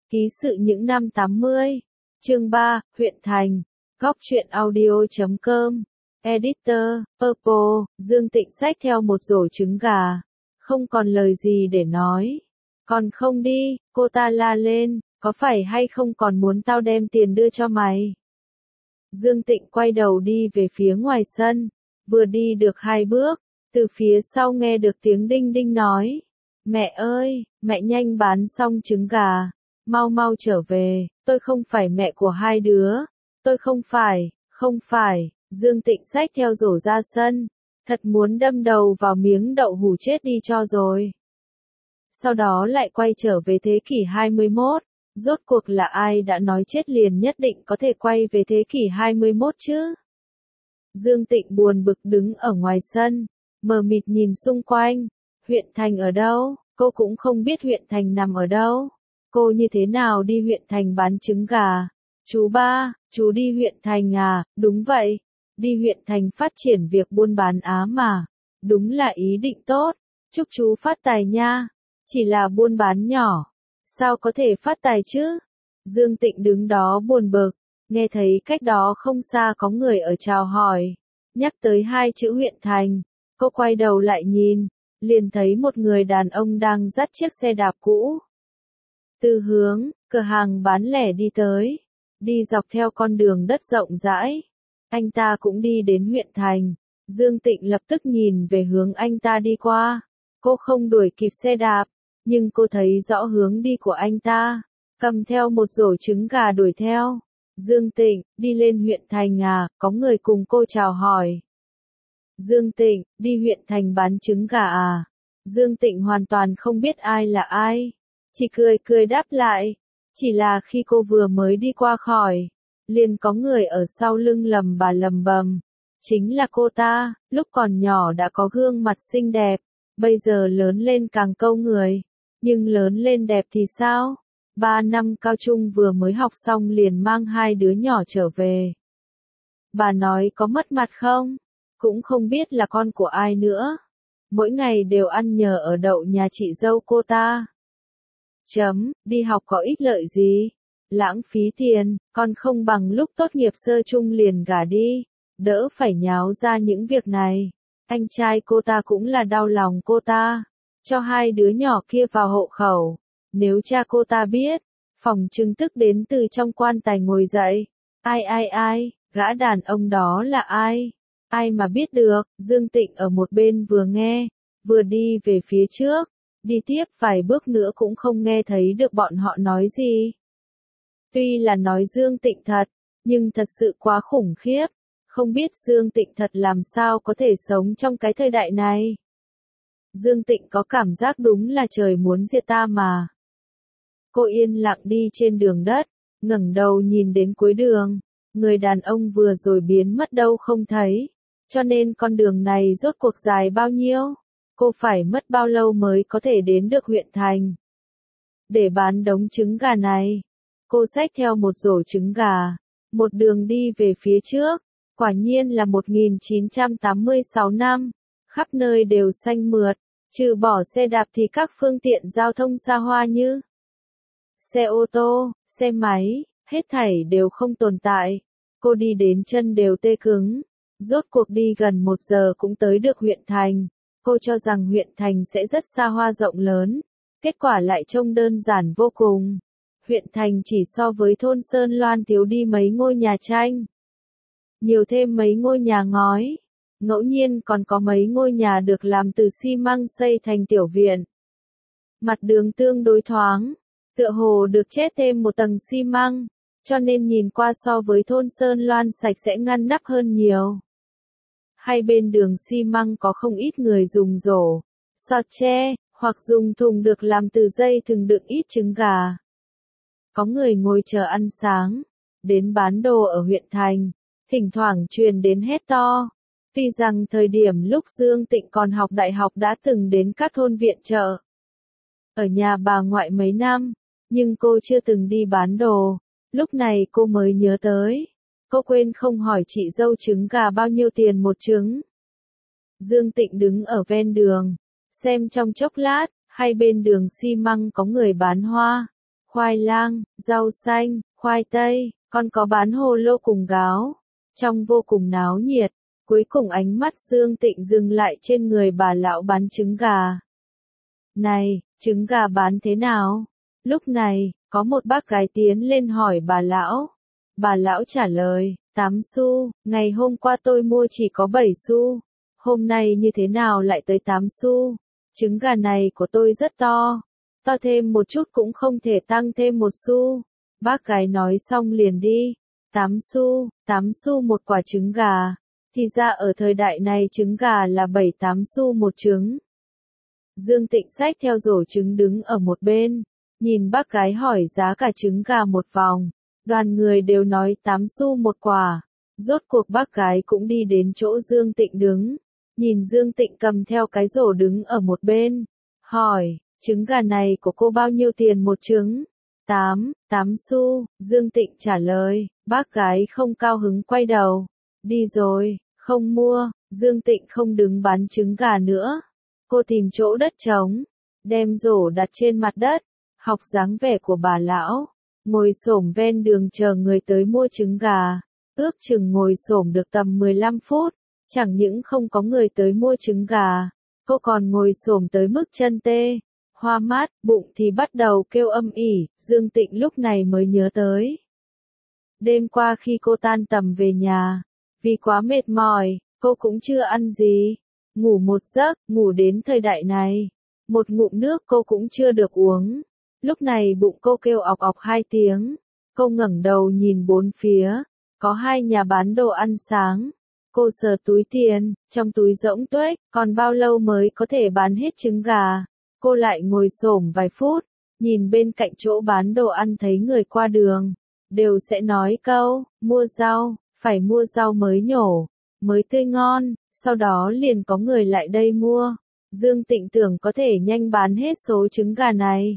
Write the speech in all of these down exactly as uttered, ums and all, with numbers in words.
Ký sự những năm tám mươi. Chương ba, huyện thành. Góc truyện audio chấm com. Editor, Purple, Dương Tịnh xách theo một rổ trứng gà. Không còn lời gì để nói. Còn không đi, cô ta la lên, có phải hay không còn muốn tao đem tiền đưa cho mày? Dương Tịnh quay đầu đi về phía ngoài sân. Vừa đi được hai bước, từ phía sau nghe được tiếng đinh đinh nói. Mẹ ơi, mẹ nhanh bán xong trứng gà. Mau mau trở về, tôi không phải mẹ của hai đứa. Tôi không phải, không phải. Dương Tịnh xách theo rổ ra sân. Thật muốn đâm đầu vào miếng đậu hủ chết đi cho rồi. Sau đó lại quay trở về thế kỷ hai mươi mốt. Rốt cuộc là ai đã nói chết liền nhất định có thể quay về thế kỷ hai mươi mốt chứ? Dương Tịnh buồn bực đứng ở ngoài sân, mờ mịt nhìn xung quanh. Huyện thành ở đâu? Cô cũng không biết huyện thành nằm ở đâu. Cô như thế nào đi huyện thành bán trứng gà? Chú ba, chú đi huyện thành à? Đúng vậy. Đi huyện thành phát triển việc buôn bán á mà. Đúng là ý định tốt. Chúc chú phát tài nha. Chỉ là buôn bán nhỏ. Sao có thể phát tài chứ? Dương Tịnh đứng đó buồn bực. Nghe thấy cách đó không xa có người ở chào hỏi. Nhắc tới hai chữ huyện thành. Cô quay đầu lại nhìn. Liền thấy một người đàn ông đang dắt chiếc xe đạp cũ. Từ hướng, cửa hàng bán lẻ đi tới. Đi dọc theo con đường đất rộng rãi. Anh ta cũng đi đến huyện thành. Dương Tịnh lập tức nhìn về hướng anh ta đi qua. Cô không đuổi kịp xe đạp. Nhưng cô thấy rõ hướng đi của anh ta. Cầm theo một rổ trứng gà đuổi theo. Dương Tịnh, đi lên huyện thành à, có người cùng cô chào hỏi. Dương Tịnh, đi huyện thành bán trứng gà à? Dương Tịnh hoàn toàn không biết ai là ai. Chỉ cười cười đáp lại. Chỉ là khi cô vừa mới đi qua khỏi, liền có người ở sau lưng lầm bà lầm bầm. Chính là cô ta, lúc còn nhỏ đã có gương mặt xinh đẹp, bây giờ lớn lên càng câu người. Nhưng lớn lên đẹp thì sao? Ba năm cao trung vừa mới học xong liền mang hai đứa nhỏ trở về. Bà nói có mất mặt không? Cũng không biết là con của ai nữa. Mỗi ngày đều ăn nhờ ở đậu nhà chị dâu cô ta. Chấm, đi học có ích lợi gì? Lãng phí tiền, còn không bằng lúc tốt nghiệp sơ chung liền gả đi. Đỡ phải nháo ra những việc này. Anh trai cô ta cũng là đau lòng cô ta. Cho hai đứa nhỏ kia vào hộ khẩu. Nếu cha cô ta biết, phòng trừng tức đến từ trong quan tài ngồi dậy. Ai ai ai, gã đàn ông đó là ai? Ai mà biết được? Dương Tịnh ở một bên vừa nghe, vừa đi về phía trước. Đi tiếp vài bước nữa cũng không nghe thấy được bọn họ nói gì. Tuy là nói Dương Tịnh thật, nhưng thật sự quá khủng khiếp. Không biết Dương Tịnh thật làm sao có thể sống trong cái thời đại này. Dương Tịnh có cảm giác đúng là trời muốn diệt ta mà. Cô yên lặng đi trên đường đất, ngẩng đầu nhìn đến cuối đường. Người đàn ông vừa rồi biến mất đâu không thấy. Cho nên con đường này rốt cuộc dài bao nhiêu? Cô phải mất bao lâu mới có thể đến được huyện thành? Để bán đống trứng gà này. Cô xách theo một rổ trứng gà. Một đường đi về phía trước. Quả nhiên là một nghìn chín trăm tám mươi sáu năm. Khắp nơi đều xanh mượt. Trừ bỏ xe đạp thì các phương tiện giao thông xa hoa như xe ô tô, xe máy, hết thảy đều không tồn tại. Cô đi đến chân đều tê cứng. Rốt cuộc đi gần một giờ cũng tới được huyện thành. Cô cho rằng huyện thành sẽ rất xa hoa rộng lớn. Kết quả lại trông đơn giản vô cùng. Huyện thành chỉ so với thôn Sơn Loan thiếu đi mấy ngôi nhà tranh. Nhiều thêm mấy ngôi nhà ngói. Ngẫu nhiên còn có mấy ngôi nhà được làm từ xi măng xây thành tiểu viện. Mặt đường tương đối thoáng. Tựa hồ được chết thêm một tầng xi măng. Cho nên nhìn qua so với thôn Sơn Loan sạch sẽ ngăn nắp hơn nhiều. Hai bên đường xi măng có không ít người dùng rổ, sọt tre, hoặc dùng thùng được làm từ dây thừng đựng ít trứng gà. Có người ngồi chờ ăn sáng, đến bán đồ ở huyện thành, thỉnh thoảng truyền đến hét to. Tuy rằng thời điểm lúc Dương Tịnh còn học đại học đã từng đến các thôn viện chợ. Ở nhà bà ngoại mấy năm, nhưng cô chưa từng đi bán đồ. Lúc này cô mới nhớ tới. Cô quên không hỏi chị dâu trứng gà bao nhiêu tiền một trứng. Dương Tịnh đứng ở ven đường, xem trong chốc lát, hai bên đường xi măng có người bán hoa. khoai lang, rau xanh, khoai tây, còn có bán hồ lô cùng gáo. Trong vô cùng náo nhiệt, cuối cùng ánh mắt Dương Tịnh dừng lại trên người bà lão bán trứng gà. Này, trứng gà bán thế nào? Lúc này, có một bác gái tiến lên hỏi bà lão. Bà lão trả lời, tám xu, ngày hôm qua tôi mua chỉ có bảy xu. Hôm nay như thế nào lại tới tám xu? Trứng gà này của tôi rất to. To thêm một chút cũng không thể tăng thêm một xu. Bác gái nói xong liền đi. tám xu, tám xu một quả trứng gà. Thì ra ở thời đại này trứng gà là bảy tám xu một trứng. Dương Tịnh xách theo rổ trứng đứng ở một bên. Nhìn bác gái hỏi giá cả trứng gà một vòng. Đoàn người đều nói tám xu một quả. Rốt cuộc bác gái cũng đi đến chỗ Dương Tịnh đứng. Nhìn Dương Tịnh cầm theo cái rổ đứng ở một bên. Hỏi, trứng gà này của cô bao nhiêu tiền một trứng? Tám, tám xu, Dương Tịnh trả lời. Bác gái không cao hứng quay đầu. Đi rồi, không mua. Dương Tịnh không đứng bán trứng gà nữa. Cô tìm chỗ đất trống. Đem rổ đặt trên mặt đất. Học dáng vẻ của bà lão. Ngồi xổm ven đường chờ người tới mua trứng gà. Ước chừng ngồi xổm được tầm mười lăm phút. Chẳng những không có người tới mua trứng gà. Cô còn ngồi xổm tới mức chân tê. Hoa mát, bụng thì bắt đầu kêu âm ỉ. Dương Tịnh lúc này mới nhớ tới. Đêm qua khi cô tan tầm về nhà. Vì quá mệt mỏi, cô cũng chưa ăn gì. Ngủ một giấc, ngủ đến thời đại này. Một ngụm nước cô cũng chưa được uống. Lúc này bụng cô kêu ọc ọc hai tiếng. Cô ngẩng đầu nhìn bốn phía. Có hai nhà bán đồ ăn sáng. Cô sờ túi tiền, trong túi rỗng tuếch, còn bao lâu mới có thể bán hết trứng gà. Cô lại ngồi xổm vài phút, nhìn bên cạnh chỗ bán đồ ăn thấy người qua đường. Đều sẽ nói câu, mua rau, phải mua rau mới nhổ, mới tươi ngon, sau đó liền có người lại đây mua. Dương Tịnh tưởng có thể nhanh bán hết số trứng gà này.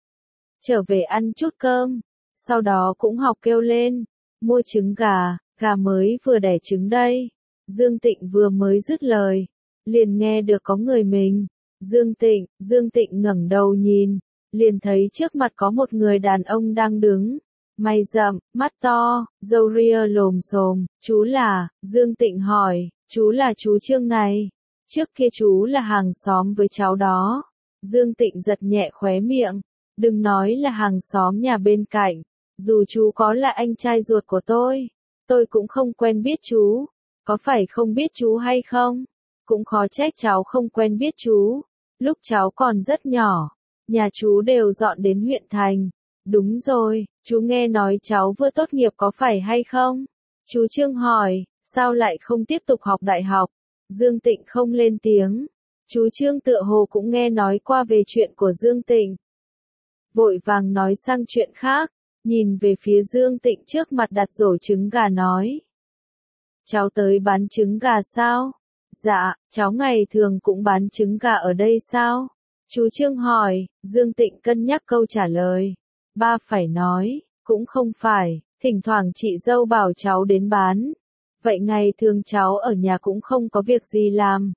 Trở về ăn chút cơm, sau đó cũng học kêu lên, mua trứng gà, gà mới vừa đẻ trứng đây. Dương Tịnh vừa mới dứt lời, liền nghe được có người mình. Dương Tịnh, Dương Tịnh ngẩng đầu nhìn, liền thấy trước mặt có một người đàn ông đang đứng. Mày rậm, mắt to, râu ria lồm xồm, chú là, Dương Tịnh hỏi, chú là chú Trương này. Trước kia chú là hàng xóm với cháu đó. Dương Tịnh giật nhẹ khóe miệng, đừng nói là hàng xóm nhà bên cạnh, dù chú có là anh trai ruột của tôi, tôi cũng không quen biết chú. Có phải không biết chú hay không? Cũng khó trách cháu không quen biết chú. Lúc cháu còn rất nhỏ, nhà chú đều dọn đến huyện thành. Đúng rồi, chú nghe nói cháu vừa tốt nghiệp có phải hay không? Chú Trương hỏi, sao lại không tiếp tục học đại học? Dương Tịnh không lên tiếng. Chú Trương tựa hồ cũng nghe nói qua về chuyện của Dương Tịnh. Vội vàng nói sang chuyện khác, nhìn về phía Dương Tịnh trước mặt đặt rổ trứng gà nói. Cháu tới bán trứng gà sao? Dạ, cháu ngày thường cũng bán trứng gà ở đây sao? Chú Trương hỏi. Dương Tịnh cân nhắc câu trả lời. Ba phải nói, cũng không phải, thỉnh thoảng chị dâu bảo cháu đến bán. Vậy ngày thường cháu ở nhà cũng không có việc gì làm.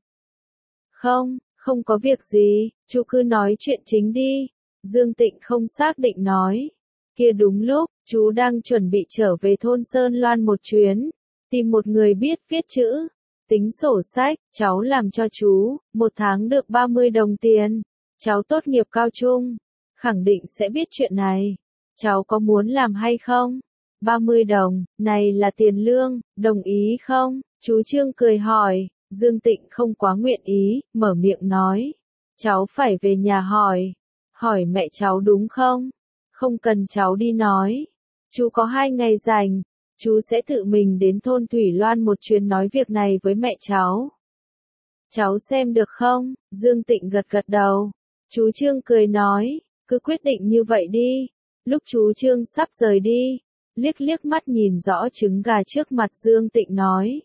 Không, không có việc gì, chú cứ nói chuyện chính đi. Dương Tịnh không xác định nói. Kia đúng lúc, chú đang chuẩn bị trở về thôn Sơn Loan một chuyến. Tìm một người biết viết chữ, tính sổ sách, cháu làm cho chú, một tháng được ba mươi đồng tiền. Cháu tốt nghiệp cao trung, khẳng định sẽ biết chuyện này. Cháu có muốn làm hay không? ba mươi đồng, này là tiền lương, đồng ý không? Chú Trương cười hỏi. Dương Tịnh không quá nguyện ý, mở miệng nói. Cháu phải về nhà hỏi. Hỏi mẹ cháu đúng không? Không cần cháu đi nói. Chú có hai ngày rảnh. Chú sẽ tự mình đến thôn Thủy Loan một chuyến nói việc này với mẹ cháu. Cháu xem được không? Dương Tịnh gật gật đầu. Chú Trương cười nói, cứ quyết định như vậy đi. Lúc chú Trương sắp rời đi, liếc liếc mắt nhìn rõ trứng gà trước mặt Dương Tịnh nói.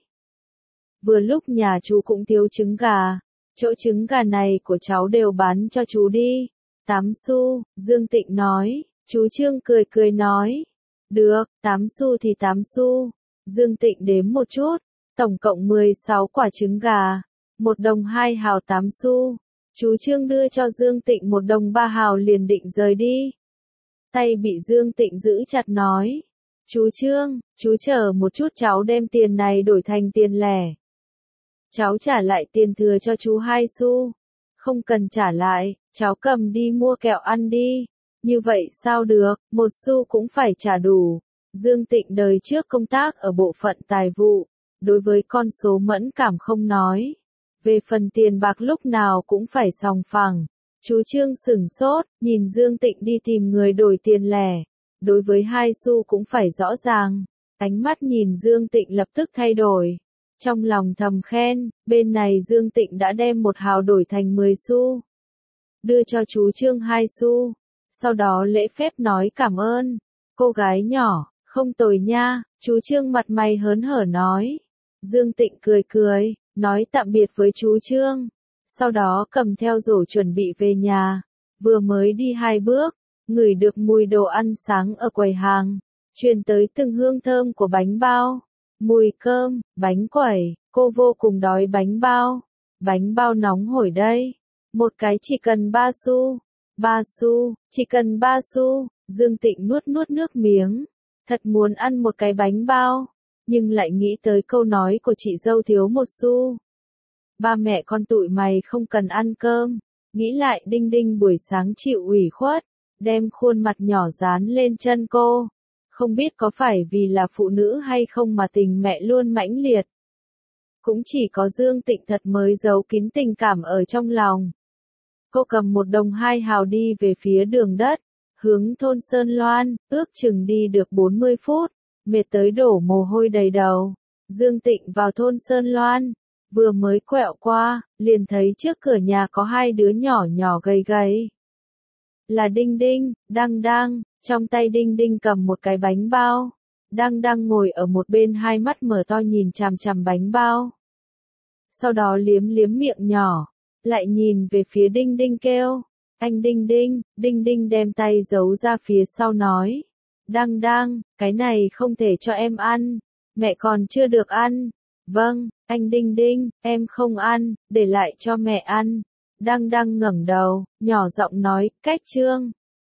Vừa lúc nhà chú cũng thiếu trứng gà, chỗ trứng gà này của cháu đều bán cho chú đi. Tám xu, Dương Tịnh nói. Chú Trương cười cười nói. Được, tám xu thì tám xu. Dương Tịnh đếm một chút, tổng cộng mười sáu quả trứng gà, một đồng hai hào tám xu. Chú Trương đưa cho Dương Tịnh một đồng ba hào liền định rời đi. tay bị Dương Tịnh giữ chặt nói. Chú Trương, chú chờ một chút cháu đem tiền này đổi thành tiền lẻ. Cháu trả lại tiền thừa cho chú hai xu. Không cần trả lại, cháu cầm đi mua kẹo ăn đi. Như vậy sao được, một xu cũng phải trả đủ. Dương Tịnh đời trước công tác ở bộ phận tài vụ, đối với con số mẫn cảm không nói. Về phần tiền bạc lúc nào cũng phải sòng phẳng. Chú Trương sửng sốt, nhìn Dương Tịnh đi tìm người đổi tiền lẻ. Đối với hai xu cũng phải rõ ràng. Ánh mắt nhìn Dương Tịnh lập tức thay đổi. Trong lòng thầm khen, bên này Dương Tịnh đã đem một hào đổi thành mười xu. Đưa cho chú Trương hai xu. Sau đó lễ phép nói cảm ơn. Cô gái nhỏ, không tồi nha, chú Trương mặt mày hớn hở nói. Dương Tịnh cười cười, nói tạm biệt với chú Trương. Sau đó cầm theo rổ chuẩn bị về nhà. Vừa mới đi hai bước, ngửi được mùi đồ ăn sáng ở quầy hàng. Truyền tới từng hương thơm của bánh bao. Mùi cơm, bánh quẩy, cô vô cùng đói bánh bao. Bánh bao nóng hổi đây. Một cái chỉ cần ba xu. Ba xu, chỉ cần ba xu. Dương Tịnh nuốt nuốt nước miếng. Thật muốn ăn một cái bánh bao. Nhưng lại nghĩ tới câu nói của chị dâu thiếu một xu. Ba mẹ con tụi mày không cần ăn cơm. Nghĩ lại Đinh Đinh buổi sáng chịu ủy khuất. Đem khuôn mặt nhỏ dán lên chân cô. Không biết có phải vì là phụ nữ hay không mà tình mẹ luôn mãnh liệt. Cũng chỉ có Dương Tịnh thật mới giấu kín tình cảm ở trong lòng. Cô cầm một đồng hai hào đi về phía đường đất, hướng thôn Sơn Loan, ước chừng đi được bốn mươi phút, mệt tới đổ mồ hôi đầy đầu. Dương Tịnh vào thôn Sơn Loan, vừa mới quẹo qua, liền thấy trước cửa nhà có hai đứa nhỏ nhỏ gầy gầy. Là Đinh Đinh, Đăng Đăng, trong tay Đinh Đinh cầm một cái bánh bao. Đăng Đăng ngồi ở một bên hai mắt mở to nhìn chằm chằm bánh bao. Sau đó liếm liếm miệng nhỏ, lại nhìn về phía Đinh Đinh kêu. Anh Đinh Đinh, Đinh Đinh đem tay giấu ra phía sau nói. Đăng Đăng, cái này không thể cho em ăn, mẹ còn chưa được ăn. Vâng, anh Đinh Đinh, em không ăn, để lại cho mẹ ăn. Đăng Đăng ngẩng đầu, nhỏ giọng nói, cách Trương.